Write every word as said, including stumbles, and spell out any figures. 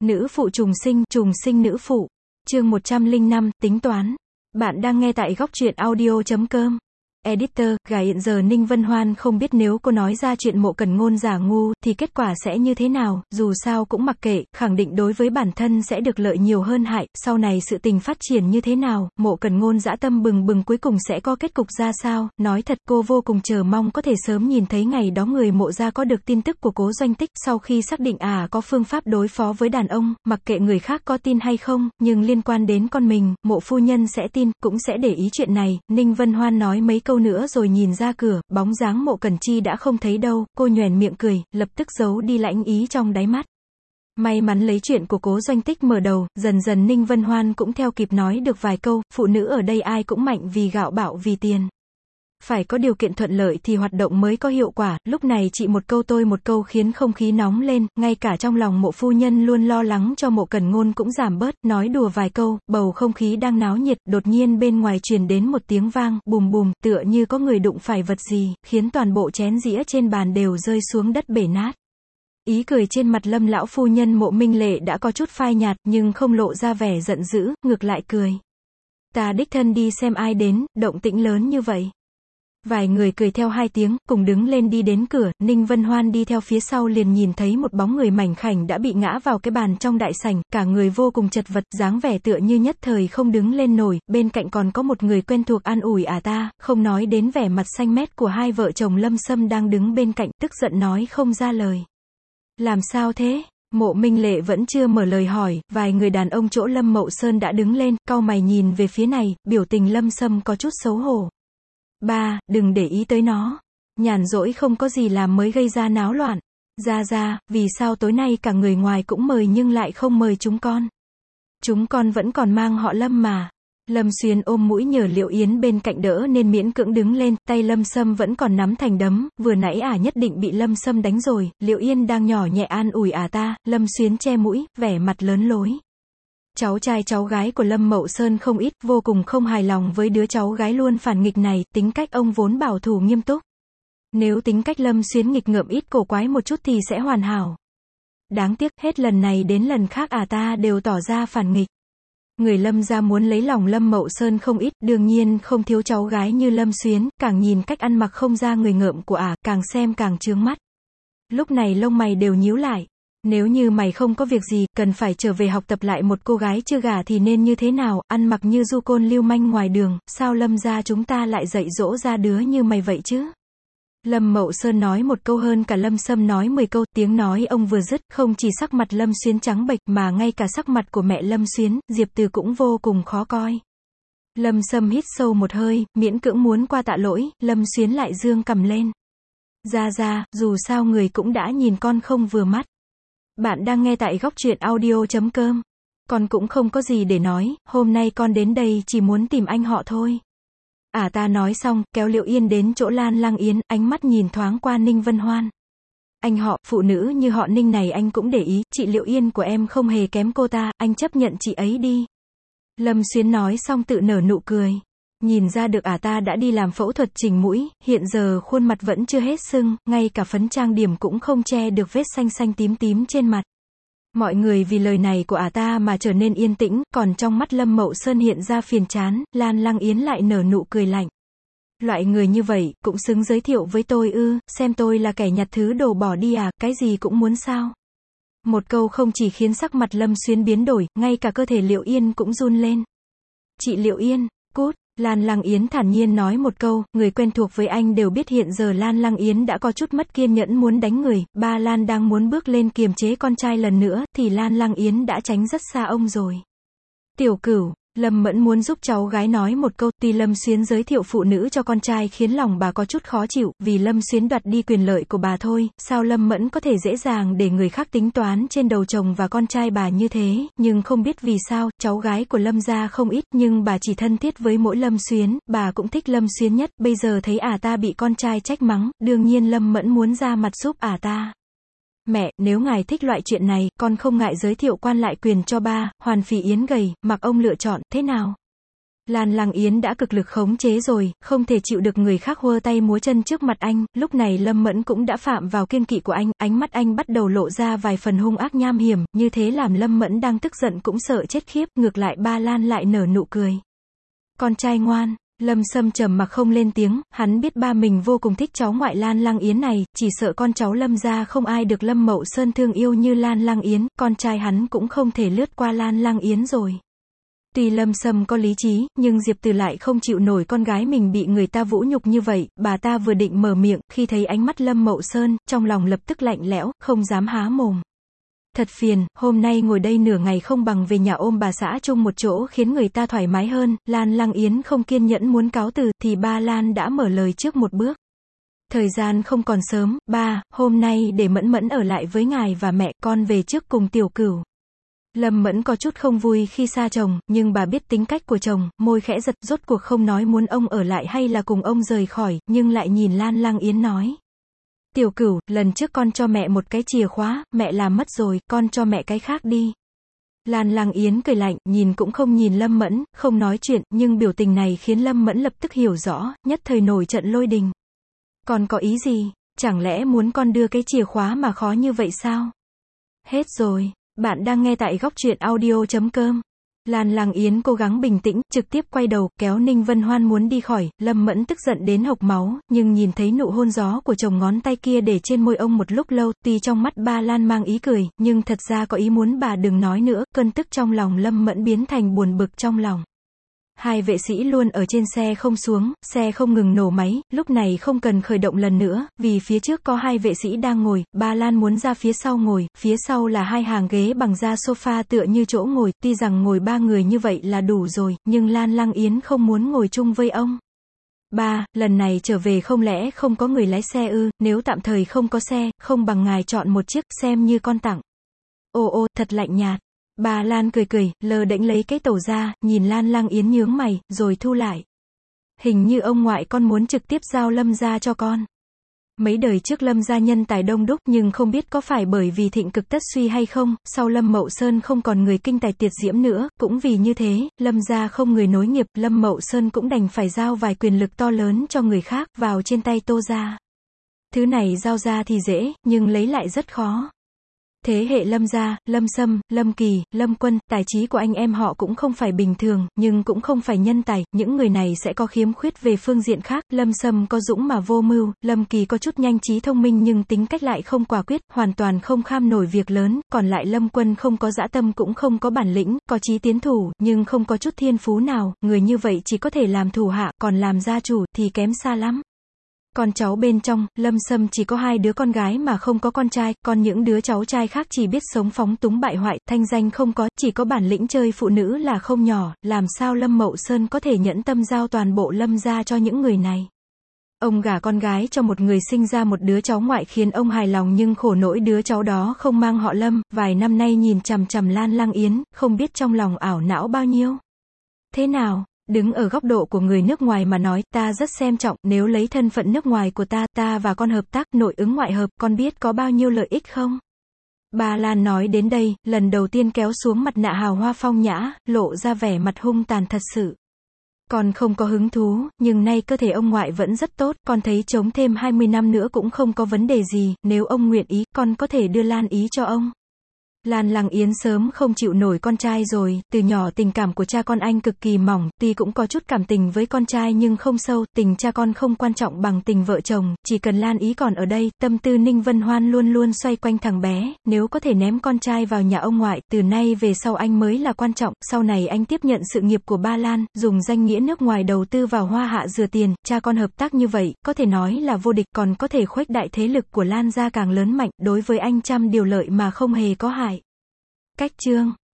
Nữ phụ trùng sinh, trùng sinh nữ phụ. Chương một trăm lẻ năm, tính toán. Bạn đang nghe tại góc truyện audio chấm com. Editor, gà hiện giờ Ninh Vân Hoan không biết nếu cô nói ra chuyện Mộ Cẩn Ngôn giả ngu, thì kết quả sẽ như thế nào, dù sao cũng mặc kệ, khẳng định đối với bản thân sẽ được lợi nhiều hơn hại, sau này sự tình phát triển như thế nào, Mộ Cẩn Ngôn dã tâm bừng bừng cuối cùng sẽ có kết cục ra sao, nói thật cô vô cùng chờ mong có thể sớm nhìn thấy ngày đó người Mộ gia có được tin tức của Cố Doanh Tích, sau khi xác định à có phương pháp đối phó với đàn ông, mặc kệ người khác có tin hay không, nhưng liên quan đến con mình, Mộ phu nhân sẽ tin, cũng sẽ để ý chuyện này. Ninh Vân Hoan nói mấy câu nữa rồi nhìn ra cửa, bóng dáng Mộ Cẩn Chi đã không thấy đâu, cô nhoẻn miệng cười, lập tức giấu đi lãnh ý trong đáy mắt. May mắn lấy chuyện của Cố Doanh Tích mở đầu, dần dần Ninh Vân Hoan cũng theo kịp nói được vài câu, phụ nữ ở đây ai cũng mạnh vì gạo bạo vì tiền. Phải có điều kiện thuận lợi thì hoạt động mới có hiệu quả, lúc này chị một câu tôi một câu khiến không khí nóng lên, ngay cả trong lòng Mộ phu nhân luôn lo lắng cho Mộ Cẩn Ngôn cũng giảm bớt, nói đùa vài câu, bầu không khí đang náo nhiệt, đột nhiên bên ngoài truyền đến một tiếng vang, bùm bùm, tựa như có người đụng phải vật gì, khiến toàn bộ chén dĩa trên bàn đều rơi xuống đất bể nát. Ý cười trên mặt Lâm lão phu nhân Mộ Minh Lệ đã có chút phai nhạt, nhưng không lộ ra vẻ giận dữ, ngược lại cười. Ta đích thân đi xem ai đến, động tĩnh lớn như vậy. Vài người cười theo hai tiếng, cùng đứng lên đi đến cửa, Ninh Vân Hoan đi theo phía sau liền nhìn thấy một bóng người mảnh khảnh đã bị ngã vào cái bàn trong đại sảnh, cả người vô cùng chật vật, dáng vẻ tựa như nhất thời không đứng lên nổi, bên cạnh còn có một người quen thuộc an ủi à ta, không nói đến vẻ mặt xanh mét của hai vợ chồng Lâm Sâm đang đứng bên cạnh, tức giận nói không ra lời. Làm sao thế? Mộ Minh Lệ vẫn chưa mở lời hỏi, vài người đàn ông chỗ Lâm Mậu Sơn đã đứng lên, cau mày nhìn về phía này, biểu tình Lâm Sâm có chút xấu hổ. Ba, đừng để ý tới nó. Nhàn rỗi không có gì làm mới gây ra náo loạn. Ra ra, vì sao tối nay cả người ngoài cũng mời nhưng lại không mời chúng con? Chúng con vẫn còn mang họ Lâm mà. Lâm Xuyên ôm mũi nhờ Liệu Yến bên cạnh đỡ nên miễn cưỡng đứng lên, tay Lâm Sâm vẫn còn nắm thành đấm, vừa nãy ả à nhất định bị Lâm Sâm đánh rồi, Liệu Yên đang nhỏ nhẹ an ủi ả à ta, Lâm Xuyên che mũi, vẻ mặt lớn lối. Cháu trai cháu gái của Lâm Mậu Sơn không ít, vô cùng không hài lòng với đứa cháu gái luôn phản nghịch này, tính cách ông vốn bảo thủ nghiêm túc. Nếu tính cách Lâm Xuyến nghịch ngợm ít cổ quái một chút thì sẽ hoàn hảo. Đáng tiếc, hết lần này đến lần khác à ta đều tỏ ra phản nghịch. Người Lâm gia muốn lấy lòng Lâm Mậu Sơn không ít, đương nhiên không thiếu cháu gái như Lâm Xuyến, càng nhìn cách ăn mặc không ra người ngợm của ả, càng xem càng chướng mắt. Lúc này lông mày đều nhíu lại. Nếu như mày không có việc gì, cần phải trở về học tập lại một cô gái chưa gả thì nên như thế nào, ăn mặc như du côn lưu manh ngoài đường, sao Lâm gia chúng ta lại dạy dỗ ra đứa như mày vậy chứ? Lâm Mậu Sơn nói một câu hơn cả Lâm Sâm nói mười câu, tiếng nói ông vừa dứt, không chỉ sắc mặt Lâm Xuyến trắng bệch mà ngay cả sắc mặt của mẹ Lâm Xuyến, Diệp Từ cũng vô cùng khó coi. Lâm Sâm hít sâu một hơi, miễn cưỡng muốn qua tạ lỗi, Lâm Xuyến lại dương cầm lên. Ra ra, dù sao người cũng đã nhìn con không vừa mắt. Bạn đang nghe tại góc truyện audio chấm com. Con cũng không có gì để nói, hôm nay con đến đây chỉ muốn tìm anh họ thôi. À ta nói xong, kéo Liệu Yên đến chỗ Lan Lang Yến, ánh mắt nhìn thoáng qua Ninh Vân Hoan. Anh họ, phụ nữ như họ Ninh này anh cũng để ý, chị Liệu Yên của em không hề kém cô ta, anh chấp nhận chị ấy đi. Lâm Xuyến nói xong tự nở nụ cười. Nhìn ra được ả ta đã đi làm phẫu thuật chỉnh mũi, hiện giờ khuôn mặt vẫn chưa hết sưng, ngay cả phấn trang điểm cũng không che được vết xanh xanh tím tím trên mặt. Mọi người vì lời này của ả ta mà trở nên yên tĩnh, còn trong mắt Lâm Mậu Sơn hiện ra phiền chán, Lan Lang Yến lại nở nụ cười lạnh. Loại người như vậy, cũng xứng giới thiệu với tôi ư, xem tôi là kẻ nhặt thứ đồ bỏ đi à, cái gì cũng muốn sao. Một câu không chỉ khiến sắc mặt Lâm Xuyến biến đổi, ngay cả cơ thể Liệu Yên cũng run lên. Chị Liệu Yên, cút. Lan Lang Yến thản nhiên nói một câu, người quen thuộc với anh đều biết hiện giờ Lan Lang Yến đã có chút mất kiên nhẫn muốn đánh người, ba Lan đang muốn bước lên kiềm chế con trai lần nữa, thì Lan Lang Yến đã tránh rất xa ông rồi. Tiểu Cửu, Lâm Mẫn muốn giúp cháu gái nói một câu, tuy Lâm Xuyến giới thiệu phụ nữ cho con trai khiến lòng bà có chút khó chịu, vì Lâm Xuyến đoạt đi quyền lợi của bà thôi, sao Lâm Mẫn có thể dễ dàng để người khác tính toán trên đầu chồng và con trai bà như thế, nhưng không biết vì sao, cháu gái của Lâm gia không ít, nhưng bà chỉ thân thiết với mỗi Lâm Xuyến, bà cũng thích Lâm Xuyến nhất, bây giờ thấy ả ta bị con trai trách mắng, đương nhiên Lâm Mẫn muốn ra mặt giúp ả ta. Mẹ, nếu ngài thích loại chuyện này, con không ngại giới thiệu quan lại quyền cho ba, Hoàn Phỉ Yến gầy, mặc ông lựa chọn, thế nào? Lan Lang Yến đã cực lực khống chế rồi, không thể chịu được người khác huơ tay múa chân trước mặt anh, lúc này Lâm Mẫn cũng đã phạm vào kiêng kỵ của anh, ánh mắt anh bắt đầu lộ ra vài phần hung ác nham hiểm, như thế làm Lâm Mẫn đang tức giận cũng sợ chết khiếp, ngược lại Ba Lan lại nở nụ cười. Con trai ngoan. Lâm Sâm trầm mặc không lên tiếng, hắn biết ba mình vô cùng thích cháu ngoại Lan Lang Yến này, chỉ sợ con cháu Lâm gia không ai được Lâm Mậu Sơn thương yêu như Lan Lang Yến, con trai hắn cũng không thể lướt qua Lan Lang Yến rồi. Tuy Lâm Sâm có lý trí, nhưng Diệp Từ lại không chịu nổi con gái mình bị người ta vũ nhục như vậy, bà ta vừa định mở miệng, khi thấy ánh mắt Lâm Mậu Sơn, trong lòng lập tức lạnh lẽo, không dám há mồm. Thật phiền, hôm nay ngồi đây nửa ngày không bằng về nhà ôm bà xã chung một chỗ khiến người ta thoải mái hơn, Lan Lang Yến không kiên nhẫn muốn cáo từ, thì ba Lan đã mở lời trước một bước. Thời gian không còn sớm, ba, hôm nay để Mẫn Mẫn ở lại với ngài và mẹ, con về trước cùng Tiểu Cửu. Lâm Mẫn có chút không vui khi xa chồng, nhưng bà biết tính cách của chồng, môi khẽ giật, rốt cuộc không nói muốn ông ở lại hay là cùng ông rời khỏi, nhưng lại nhìn Lan Lang Yến nói. Tiểu Cửu, lần trước con cho mẹ một cái chìa khóa, mẹ làm mất rồi, con cho mẹ cái khác đi. Lan Lang Yến cười lạnh, nhìn cũng không nhìn Lâm Mẫn, không nói chuyện, nhưng biểu tình này khiến Lâm Mẫn lập tức hiểu rõ, nhất thời nổi trận lôi đình. Con có ý gì? Chẳng lẽ muốn con đưa cái chìa khóa mà khó như vậy sao? Hết rồi. Bạn đang nghe tại góc truyện audio chấm com. Lan Lang Yến cố gắng bình tĩnh, trực tiếp quay đầu, kéo Ninh Vân Hoan muốn đi khỏi, Lâm Mẫn tức giận đến hộc máu, nhưng nhìn thấy nụ hôn gió của chồng ngón tay kia để trên môi ông một lúc lâu, tuy trong mắt Ba Lan mang ý cười, nhưng thật ra có ý muốn bà đừng nói nữa, cơn tức trong lòng Lâm Mẫn biến thành buồn bực trong lòng. Hai vệ sĩ luôn ở trên xe không xuống, xe không ngừng nổ máy, lúc này không cần khởi động lần nữa, vì phía trước có hai vệ sĩ đang ngồi, Ba Lan muốn ra phía sau ngồi, phía sau là hai hàng ghế bằng da sofa tựa như chỗ ngồi, tuy rằng ngồi ba người như vậy là đủ rồi, nhưng Lan Lang Yến không muốn ngồi chung với ông. Ba, lần này trở về không lẽ không có người lái xe ư, nếu tạm thời không có xe, không bằng ngài chọn một chiếc, xem như con tặng. Ô ô, thật lạnh nhạt. Bà Lan cười cười, lơ đễnh lấy cái tẩu ra, nhìn Lan Lang Yến nhướng mày, rồi thu lại. Hình như ông ngoại con muốn trực tiếp giao Lâm gia cho con. Mấy đời trước Lâm gia nhân tài đông đúc, nhưng không biết có phải bởi vì thịnh cực tất suy hay không, sau Lâm Mậu Sơn không còn người kinh tài tuyệt diễm nữa, cũng vì như thế, Lâm gia không người nối nghiệp, Lâm Mậu Sơn cũng đành phải giao vài quyền lực to lớn cho người khác, vào trên tay Tô gia. Thứ này giao ra thì dễ, nhưng lấy lại rất khó. Thế hệ Lâm gia, Lâm Sâm, Lâm Kỳ, Lâm Quân, tài trí của anh em họ cũng không phải bình thường, nhưng cũng không phải nhân tài, những người này sẽ có khiếm khuyết về phương diện khác, Lâm Sâm có dũng mà vô mưu, Lâm Kỳ có chút nhanh trí thông minh nhưng tính cách lại không quả quyết, hoàn toàn không kham nổi việc lớn, còn lại Lâm Quân không có dã tâm cũng không có bản lĩnh, có chí tiến thủ, nhưng không có chút thiên phú nào, người như vậy chỉ có thể làm thủ hạ, còn làm gia chủ thì kém xa lắm. Con cháu bên trong, Lâm Sâm chỉ có hai đứa con gái mà không có con trai, còn những đứa cháu trai khác chỉ biết sống phóng túng bại hoại, thanh danh không có, chỉ có bản lĩnh chơi phụ nữ là không nhỏ, làm sao Lâm Mậu Sơn có thể nhẫn tâm giao toàn bộ Lâm gia cho những người này. Ông gả con gái cho một người sinh ra một đứa cháu ngoại khiến ông hài lòng nhưng khổ nỗi đứa cháu đó không mang họ Lâm, vài năm nay nhìn chằm chằm Lan Lang Yến, không biết trong lòng ảo não bao nhiêu. Thế nào? Đứng ở góc độ của người nước ngoài mà nói, ta rất xem trọng, nếu lấy thân phận nước ngoài của ta, ta và con hợp tác, nội ứng ngoại hợp, con biết có bao nhiêu lợi ích không? Bà Lan nói đến đây, lần đầu tiên kéo xuống mặt nạ hào hoa phong nhã, lộ ra vẻ mặt hung tàn thật sự. Con không có hứng thú, nhưng nay cơ thể ông ngoại vẫn rất tốt, con thấy chống thêm hai mươi năm nữa cũng không có vấn đề gì, nếu ông nguyện ý, con có thể đưa Lan ý cho ông. Lan Lang Yến sớm không chịu nổi con trai rồi, từ nhỏ tình cảm của cha con anh cực kỳ mỏng, tuy cũng có chút cảm tình với con trai nhưng không sâu, tình cha con không quan trọng bằng tình vợ chồng, chỉ cần Lan ý còn ở đây, tâm tư Ninh Vân Hoan luôn luôn xoay quanh thằng bé, nếu có thể ném con trai vào nhà ông ngoại, từ nay về sau anh mới là quan trọng, sau này anh tiếp nhận sự nghiệp của ba Lan, dùng danh nghĩa nước ngoài đầu tư vào Hoa Hạ rửa tiền, cha con hợp tác như vậy, có thể nói là vô địch, còn có thể khuếch đại thế lực của Lan gia càng lớn mạnh, đối với anh trăm điều lợi mà không hề có hại. Cách chương